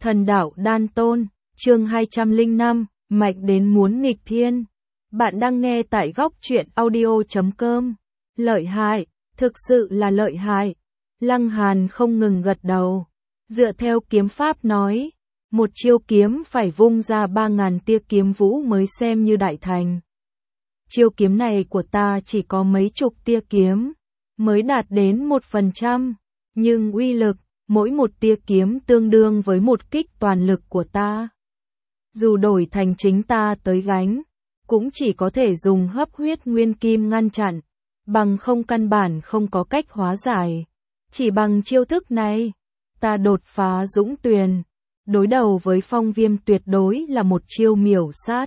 Thần đạo đan tôn, chương 205, mạnh đến muốn nghịch thiên. Bạn đang nghe tại góc truyện audio.com. Lợi hại, thực sự là lợi hại. Lăng Hàn không ngừng gật đầu. Dựa theo kiếm pháp nói, một chiêu kiếm phải vung ra 3.000 tia kiếm vũ mới xem như đại thành. Chiêu kiếm này của ta chỉ có mấy chục tia kiếm, mới đạt đến 1%, nhưng uy lực, mỗi một tia kiếm tương đương với một kích toàn lực của ta. Dù đổi thành chính ta tới gánh, cũng chỉ có thể dùng hấp huyết nguyên kim ngăn chặn, bằng không căn bản không có cách hóa giải. Chỉ bằng chiêu thức này, ta đột phá dũng tuyền, đối đầu với Phong Viêm tuyệt đối là một chiêu miểu sát.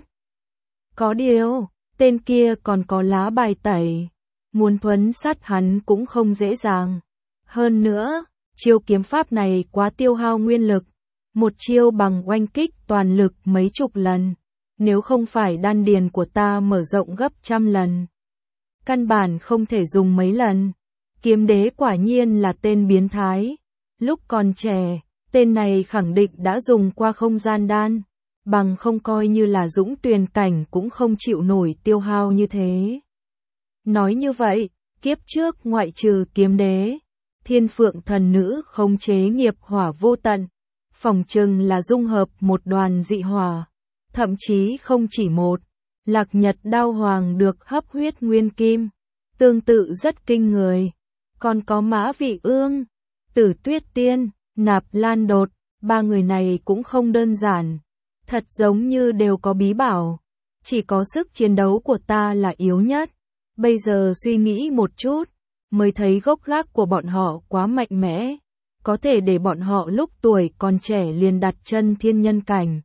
Có điều, tên kia còn có lá bài tẩy, muốn thuấn sát hắn cũng không dễ dàng. Hơn nữa, chiêu kiếm pháp này quá tiêu hao nguyên lực, một chiêu bằng oanh kích toàn lực mấy chục lần, nếu không phải đan điền của ta mở rộng gấp trăm lần, căn bản không thể dùng mấy lần. Kiếm đế quả nhiên là tên biến thái, lúc còn trẻ, tên này khẳng định đã dùng qua không gian đan, bằng không coi như là dũng tuyền cảnh cũng không chịu nổi tiêu hao như thế. Nói như vậy, kiếp trước ngoại trừ kiếm đế, Thiên Phượng thần nữ khống chế nghiệp hỏa vô tận, phỏng chừng là dung hợp một đoàn dị hỏa, thậm chí không chỉ một. Lạc Nhật đao hoàng được hấp huyết nguyên kim, tương tự rất kinh người. Còn có Mã Vị Ương, Tử Tuyết Tiên, Nạp Lan Đột, ba người này cũng không đơn giản, thật giống như đều có bí bảo. Chỉ có sức chiến đấu của ta là yếu nhất. Bây giờ suy nghĩ một chút, mới thấy gốc gác của bọn họ quá mạnh mẽ, có thể để bọn họ lúc tuổi còn trẻ liền đặt chân thiên nhân cảnh.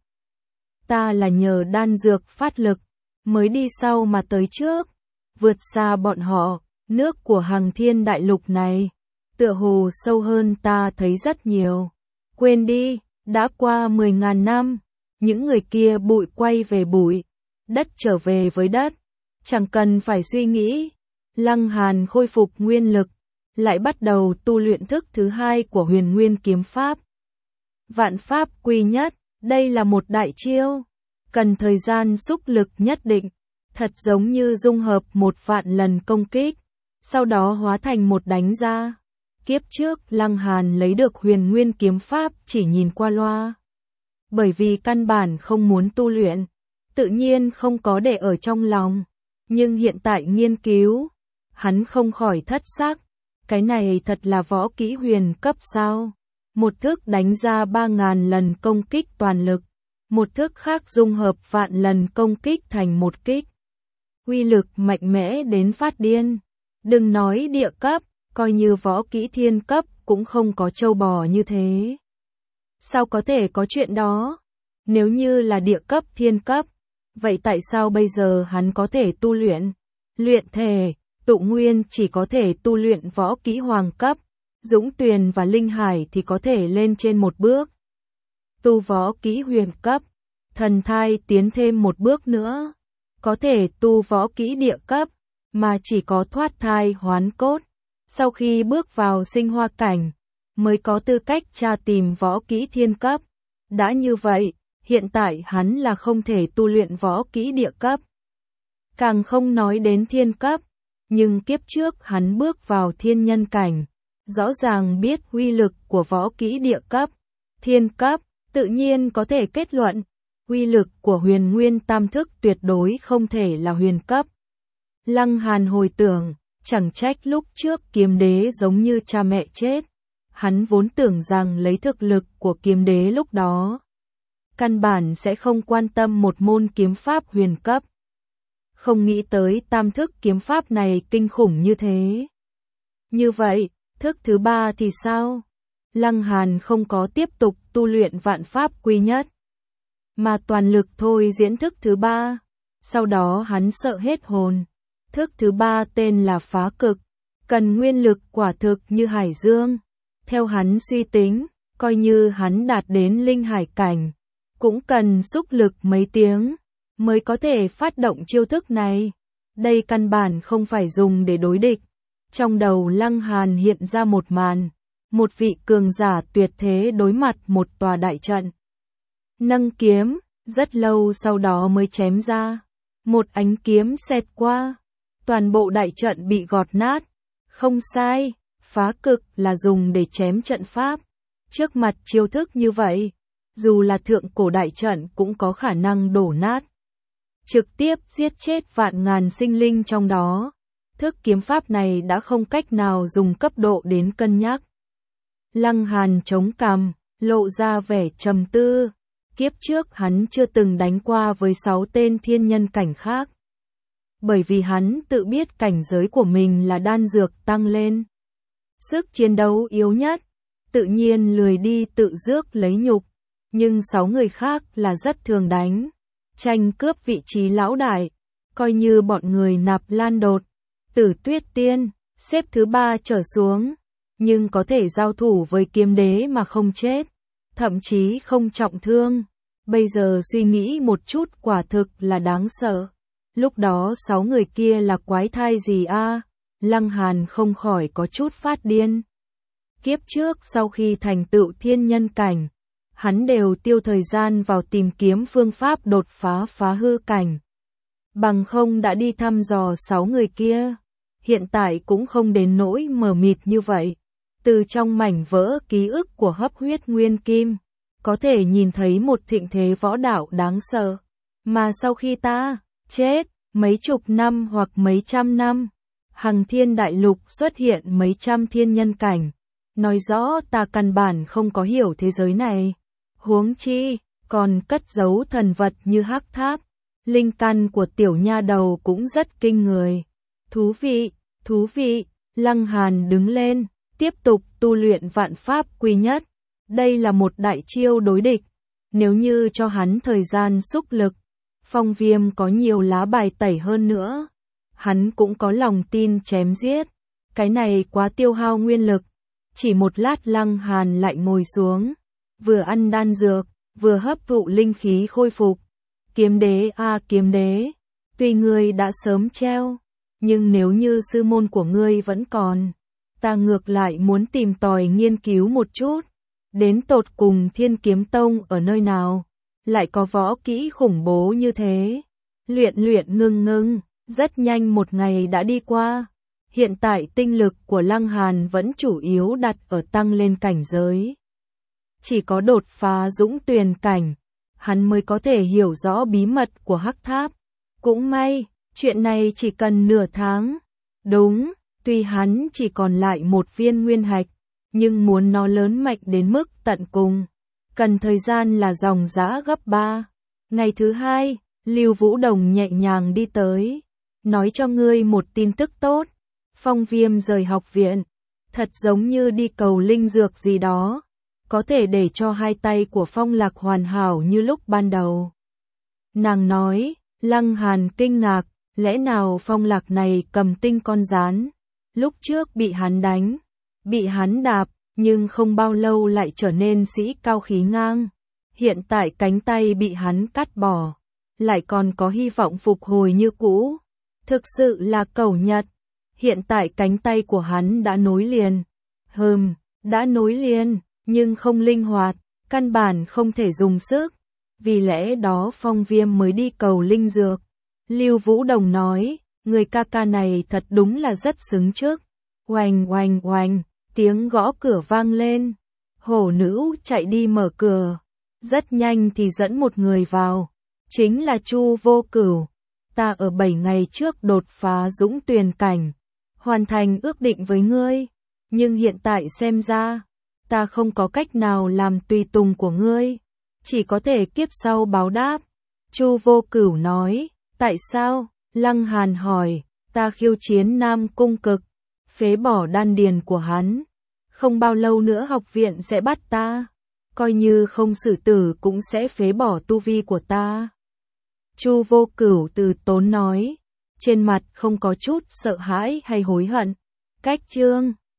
Ta là nhờ đan dược phát lực, mới đi sau mà tới trước, vượt xa bọn họ. Nước của Hằng Thiên đại lục này, tựa hồ sâu hơn ta thấy rất nhiều. Quên đi, đã qua 10.000 năm, những người kia bụi quay về bụi, đất trở về với đất, chẳng cần phải suy nghĩ. Lăng Hàn khôi phục nguyên lực, lại bắt đầu tu luyện thức thứ hai của Huyền Nguyên kiếm pháp. Vạn pháp quy nhất, đây là một đại chiêu, cần thời gian xúc lực nhất định, thật giống như dung hợp một vạn lần công kích, sau đó hóa thành một đánh ra. Kiếp trước Lăng Hàn lấy được Huyền Nguyên kiếm pháp chỉ nhìn qua loa, bởi vì căn bản không muốn tu luyện, tự nhiên không có để ở trong lòng, nhưng hiện tại nghiên cứu, hắn không khỏi thất sắc, cái này thật là võ kỹ huyền cấp sao? Một thức đánh ra 3.000 lần công kích toàn lực, một thức khác dung hợp vạn lần công kích thành một kích. Uy lực mạnh mẽ đến phát điên. Đừng nói địa cấp, coi như võ kỹ thiên cấp cũng không có trâu bò như thế. Sao có thể có chuyện đó? Nếu như là địa cấp thiên cấp, vậy tại sao bây giờ hắn có thể tu luyện? Luyện thể, tụ nguyên chỉ có thể tu luyện võ kỹ hoàng cấp, dũng tuyền và linh hải thì có thể lên trên một bước. Tu võ kỹ huyền cấp, thần thai tiến thêm một bước nữa, có thể tu võ kỹ địa cấp, mà chỉ có thoát thai hoán cốt, sau khi bước vào sinh hoa cảnh, mới có tư cách tra tìm võ kỹ thiên cấp. Đã như vậy, hiện tại hắn là không thể tu luyện võ kỹ địa cấp, càng không nói đến thiên cấp, nhưng kiếp trước hắn bước vào thiên nhân cảnh, rõ ràng biết uy lực của võ kỹ địa cấp, thiên cấp, tự nhiên có thể kết luận, uy lực của Huyền Nguyên tam thức tuyệt đối không thể là huyền cấp. Lăng Hàn hồi tưởng, chẳng trách lúc trước kiếm đế giống như cha mẹ chết, hắn vốn tưởng rằng lấy thực lực của kiếm đế lúc đó, căn bản sẽ không quan tâm một môn kiếm pháp huyền cấp. Không nghĩ tới tam thức kiếm pháp này kinh khủng như thế. Như vậy, thức thứ ba thì sao? Lăng Hàn không có tiếp tục tu luyện vạn pháp quy nhất, mà toàn lực thôi diễn thức thứ ba. Sau đó hắn sợ hết hồn. Thức thứ ba tên là phá cực, cần nguyên lực quả thực như hải dương. Theo hắn suy tính, coi như hắn đạt đến linh hải cảnh, cũng cần xúc lực mấy tiếng, mới có thể phát động chiêu thức này. Đây căn bản không phải dùng để đối địch. Trong đầu Lăng Hàn hiện ra một màn, một vị cường giả tuyệt thế đối mặt một tòa đại trận, nâng kiếm, rất lâu sau đó mới chém ra. Một ánh kiếm xẹt qua, toàn bộ đại trận bị gọt nát. Không sai, phá cực là dùng để chém trận pháp. Trước mặt chiêu thức như vậy, dù là thượng cổ đại trận cũng có khả năng đổ nát. Trực tiếp giết chết vạn ngàn sinh linh trong đó. Thức kiếm pháp này đã không cách nào dùng cấp độ đến cân nhắc. Lăng Hàn chống cằm, lộ ra vẻ trầm tư. Kiếp trước hắn chưa từng đánh qua với 6 tên thiên nhân cảnh khác. Bởi vì hắn tự biết cảnh giới của mình là đan dược tăng lên. Sức chiến đấu yếu nhất, tự nhiên lười đi tự rước lấy nhục. Nhưng 6 người khác là rất thường đánh. Tranh cướp vị trí lão đại, coi như bọn người Nạp Lan Đột, Tử Tuyết Tiên, xếp thứ 3 trở xuống. Nhưng có thể giao thủ với kiếm đế mà không chết, thậm chí không trọng thương. Bây giờ suy nghĩ một chút quả thực là đáng sợ. Lúc đó 6 người kia là quái thai gì a? Lăng Hàn không khỏi có chút phát điên. Kiếp trước sau khi thành tựu thiên nhân cảnh, hắn đều tiêu thời gian vào tìm kiếm phương pháp đột phá phá hư cảnh. Bằng không đã đi thăm dò 6 người kia. Hiện tại cũng không đến nỗi mờ mịt như vậy. Từ trong mảnh vỡ ký ức của hấp huyết nguyên kim, có thể nhìn thấy một thịnh thế võ đạo đáng sợ. Mà sau khi ta chết, mấy chục năm hoặc mấy trăm năm, Hằng Thiên Đại Lục xuất hiện mấy trăm thiên nhân cảnh. Nói rõ ta căn bản không có hiểu thế giới này. Huống chi, còn cất giấu thần vật như hắc tháp. Linh căn của tiểu nha đầu cũng rất kinh người. Thú vị, Lăng Hàn đứng lên, tiếp tục tu luyện vạn pháp quy nhất. Đây là một đại chiêu đối địch. Nếu như cho hắn thời gian xúc lực, Phong Viêm có nhiều lá bài tẩy hơn nữa. Hắn cũng có lòng tin chém giết. Cái này quá tiêu hao nguyên lực. Chỉ một lát Lăng Hàn lại ngồi xuống. Vừa ăn đan dược, vừa hấp thụ linh khí khôi phục. Kiếm đế kiếm đế. Tuy ngươi đã sớm treo, nhưng nếu như sư môn của ngươi vẫn còn, ta ngược lại muốn tìm tòi nghiên cứu một chút. Đến tột cùng Thiên Kiếm Tông ở nơi nào, lại có võ kỹ khủng bố như thế. Luyện ngưng, rất nhanh một ngày đã đi qua. Hiện tại tinh lực của Lăng Hàn vẫn chủ yếu đặt ở tăng lên cảnh giới. Chỉ có đột phá dũng tuyền cảnh, hắn mới có thể hiểu rõ bí mật của hắc tháp. Cũng may, chuyện này chỉ cần nửa tháng. Đúng, tuy hắn chỉ còn lại một viên nguyên hạch, nhưng muốn nó lớn mạnh đến mức tận cùng, cần thời gian là dòng dã gấp 3. Ngày thứ 2, Lưu Vũ Đồng nhẹ nhàng đi tới, nói cho ngươi một tin tức tốt. Phong Viêm rời học viện, thật giống như đi cầu linh dược gì đó, có thể để cho hai tay của Phong Lạc hoàn hảo như lúc ban đầu. Nàng nói. Lăng Hàn kinh ngạc, lẽ nào Phong Lạc này cầm tinh con rán, lúc trước bị hắn đánh, bị hắn đạp, nhưng không bao lâu lại trở nên sĩ cao khí ngang. Hiện tại cánh tay bị hắn cắt bỏ, lại còn có hy vọng phục hồi như cũ. Thực sự là cẩu nhật. Hiện tại cánh tay của hắn đã nối liền. Đã nối liền, nhưng không linh hoạt, căn bản không thể dùng sức. Vì lẽ đó Phong Viêm mới đi cầu linh dược. Lưu Vũ Đồng nói, người ca ca này thật đúng là rất xứng trước. Oanh, tiếng gõ cửa vang lên. Hổ nữ chạy đi mở cửa. Rất nhanh thì dẫn một người vào. Chính là Chu Vô Cửu. Ta ở 7 ngày trước đột phá dũng tuyền cảnh, hoàn thành ước định với ngươi. Nhưng hiện tại xem ra, ta không có cách nào làm tùy tùng của ngươi. Chỉ có thể kiếp sau báo đáp. Chu Vô Cửu nói, tại sao? Lăng Hàn hỏi, ta khiêu chiến Nam Cung Cực, phế bỏ đan điền của hắn. Không bao lâu nữa học viện sẽ bắt ta, coi như không xử tử cũng sẽ phế bỏ tu vi của ta. Chu Vô Cửu từ tốn nói, trên mặt không có chút sợ hãi hay hối hận. Cách chương